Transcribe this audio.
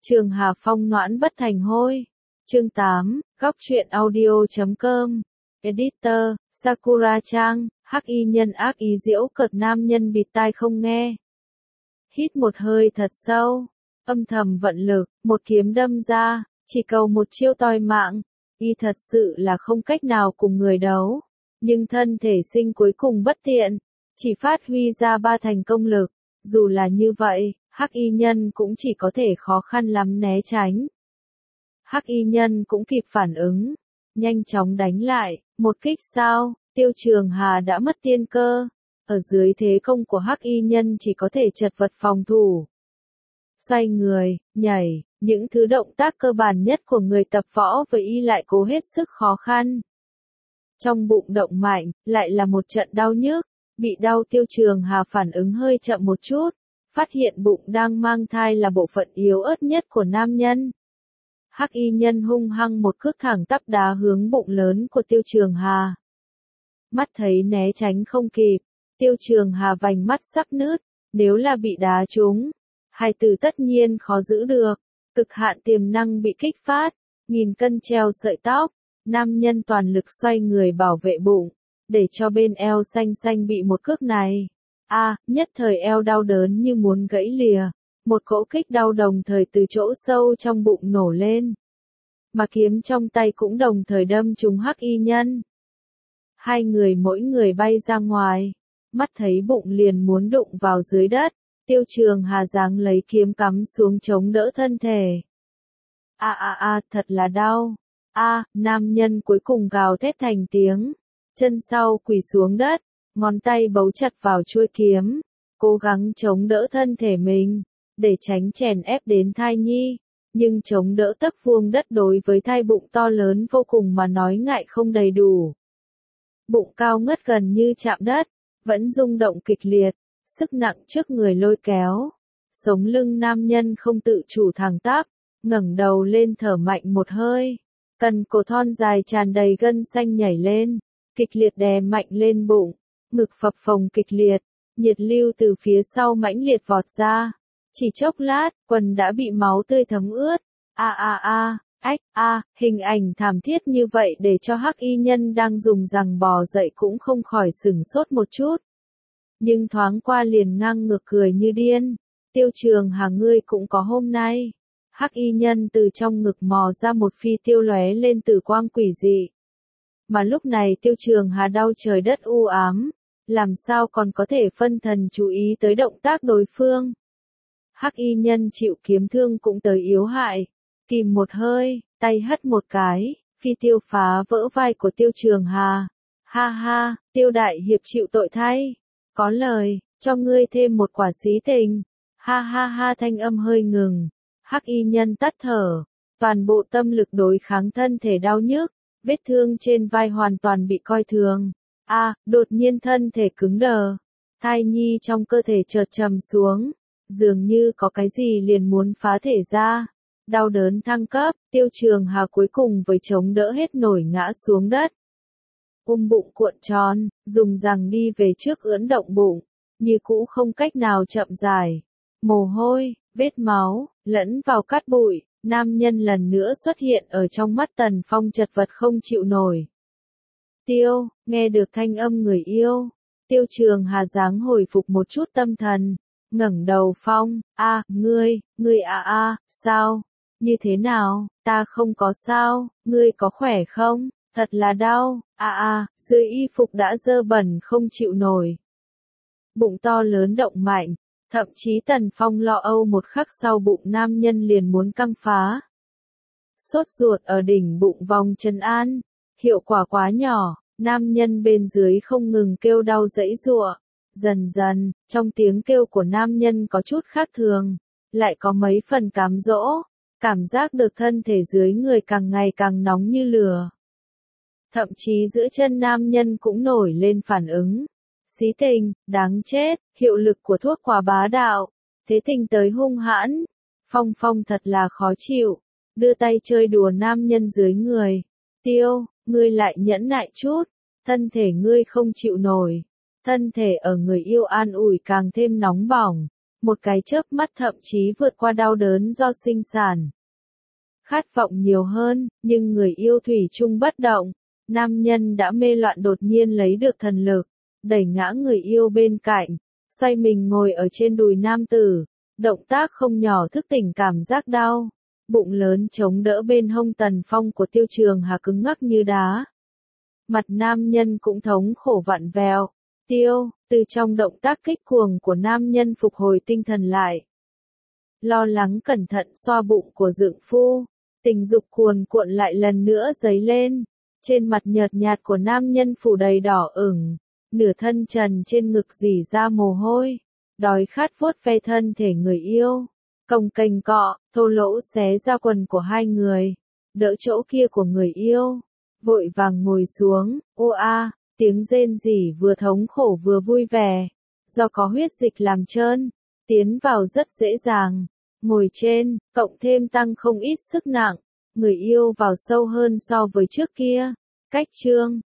Trường Hà phong noãn bất thành hôi. Chương 8, góc truyện audio.com. Editor, Sakura Trang, hắc y nhân ác ý giễu cợt nam nhân bịt tai không nghe. Hít một hơi thật sâu, âm thầm vận lực, một kiếm đâm ra, chỉ cầu một chiêu toi mạng. Y thật sự là không cách nào cùng người đấu, nhưng thân thể sinh cuối cùng bất tiện, chỉ phát huy ra 3 thành công lực. Dù là như vậy, hắc y nhân cũng chỉ có thể khó khăn lắm né tránh. Hắc y nhân cũng kịp phản ứng, nhanh chóng đánh lại, một kích sau, Tiêu Trường Hà đã mất tiên cơ. Ở dưới thế công của hắc y nhân chỉ có thể chật vật phòng thủ. Xoay người, nhảy, những thứ động tác cơ bản nhất của người tập võ với y lại cố hết sức khó khăn. Trong bụng động mạnh, lại là một trận đau nhức, bị đau Tiêu Trường Hà phản ứng hơi chậm một chút, phát hiện bụng đang mang thai là bộ phận yếu ớt nhất của nam nhân. Hắc y nhân hung hăng một cước thẳng tắp đá hướng bụng lớn của Tiêu Trường Hà. Mắt thấy né tránh không kịp, Tiêu Trường Hà vành mắt sắp nứt, nếu là bị đá trúng, hài tử tất nhiên khó giữ được, cực hạn tiềm năng bị kích phát, 1000 cân treo sợi tóc, nam nhân toàn lực xoay người bảo vệ bụng, để cho bên eo xanh xanh bị một cước này. Nhất thời eo đau đớn như muốn gãy lìa, một cỗ kích đau đồng thời từ chỗ sâu trong bụng nổ lên. Mà kiếm trong tay cũng đồng thời đâm trúng hắc y nhân. Hai người mỗi người bay ra ngoài, mắt thấy bụng liền muốn đụng vào dưới đất, Tiêu Trường Hà giáng lấy kiếm cắm xuống chống đỡ thân thể. Thật là đau. Nam nhân cuối cùng gào thét thành tiếng, chân sau quỳ xuống đất, ngón tay bấu chặt vào chuôi kiếm, cố gắng chống đỡ thân thể mình, để tránh chèn ép đến thai nhi, nhưng chống đỡ tấc vuông đất đối với thai bụng to lớn vô cùng mà nói ngại không đầy đủ. Bụng cao ngất gần như chạm đất, vẫn rung động kịch liệt, sức nặng trước người lôi kéo. Sống lưng nam nhân không tự chủ thẳng tắp, ngẩng đầu lên thở mạnh một hơi, cần cổ thon dài tràn đầy gân xanh nhảy lên, kịch liệt đè mạnh lên bụng, ngực phập phồng kịch liệt, nhiệt lưu từ phía sau mãnh liệt vọt ra. Chỉ chốc lát, quần đã bị máu tươi thấm ướt. Hình ảnh thảm thiết như vậy để cho hắc y nhân đang dùng giằng bò dậy cũng không khỏi sửng sốt một chút. Nhưng thoáng qua liền ngang ngược cười như điên. Tiêu Trường Hà ngươi cũng có hôm nay. Hắc y nhân từ trong ngực mò ra một phi tiêu lóe lên tử quang quỷ dị. Mà lúc này Tiêu Trường Hà đau trời đất u ám, làm sao còn có thể phân thần chú ý tới động tác đối phương. Hắc y nhân chịu kiếm thương cũng tới yếu hại, kìm một hơi, tay hất một cái, phi tiêu phá vỡ vai của Tiêu Trường Hà. Tiêu đại hiệp chịu tội thay, có lời, cho ngươi thêm một quả xí tình. Thanh âm hơi ngừng, hắc y nhân tắt thở, toàn bộ tâm lực đối kháng thân thể đau nhức, vết thương trên vai hoàn toàn bị coi thường. Đột nhiên thân thể cứng đờ, thai nhi trong cơ thể chợt trầm xuống, dường như có cái gì liền muốn phá thể ra. Đau đớn thăng cấp, Tiêu Trường Hà cuối cùng với chống đỡ hết nổi ngã xuống đất. Bụng cuộn tròn, dùng giằng đi về trước ưỡn động bụng, như cũ không cách nào chậm dài. Mồ hôi, vết máu, lẫn vào cát bụi, nam nhân lần nữa xuất hiện ở trong mắt Tần Phong chật vật không chịu nổi. Tiêu, nghe được thanh âm người yêu, Tiêu Trường Hà dáng hồi phục một chút tâm thần, ngẩng đầu Phong, ngươi, sao? Như thế nào, ta không có sao, ngươi có khỏe không? Thật là đau, dưới y phục đã dơ bẩn không chịu nổi. Bụng to lớn động mạnh, thậm chí Tần Phong lo âu một khắc sau bụng nam nhân liền muốn căng phá. Sốt ruột ở đỉnh bụng vòng trấn an, hiệu quả quá nhỏ, nam nhân bên dưới không ngừng kêu đau giãy giụa. Dần dần, trong tiếng kêu của nam nhân có chút khác thường, lại có mấy phần cám dỗ, cảm giác được thân thể dưới người càng ngày càng nóng như lửa. Thậm chí giữa chân nam nhân cũng nổi lên phản ứng. Xí tình, đáng chết, hiệu lực của thuốc quá bá đạo, thế tình tới hung hãn. Phong thật là khó chịu, đưa tay chơi đùa nam nhân dưới người. Tiêu, ngươi lại nhẫn nại chút, thân thể ngươi không chịu nổi. Thân thể ở người yêu an ủi càng thêm nóng bỏng, một cái chớp mắt thậm chí vượt qua đau đớn do sinh sản. Khát vọng nhiều hơn, nhưng người yêu thủy chung bất động. Nam nhân đã mê loạn đột nhiên lấy được thần lực, đẩy ngã người yêu bên cạnh, xoay mình ngồi ở trên đùi nam tử, động tác không nhỏ thức tỉnh cảm giác đau. Bụng lớn chống đỡ bên hông Tần Phong của Tiêu Trường Hà cứng ngắc như đá. Mặt nam nhân cũng thống khổ vặn vẹo. Từ trong động tác kích cuồng của nam nhân phục hồi tinh thần lại. Lo lắng cẩn thận xoa bụng của dượng phu, tình dục cuồn cuộn lại lần nữa dấy lên. Trên mặt nhợt nhạt của nam nhân phủ đầy đỏ ửng, nửa thân trần trên ngực rỉ ra mồ hôi, đói khát vuốt ve thân thể người yêu. Cồng kềnh cọ, thô lỗ xé ra quần của hai người, đỡ chỗ kia của người yêu, vội vàng ngồi xuống, tiếng rên rỉ vừa thống khổ vừa vui vẻ, do có huyết dịch làm trơn, tiến vào rất dễ dàng, ngồi trên, cộng thêm tăng không ít sức nặng, người yêu vào sâu hơn so với trước kia, cách chương.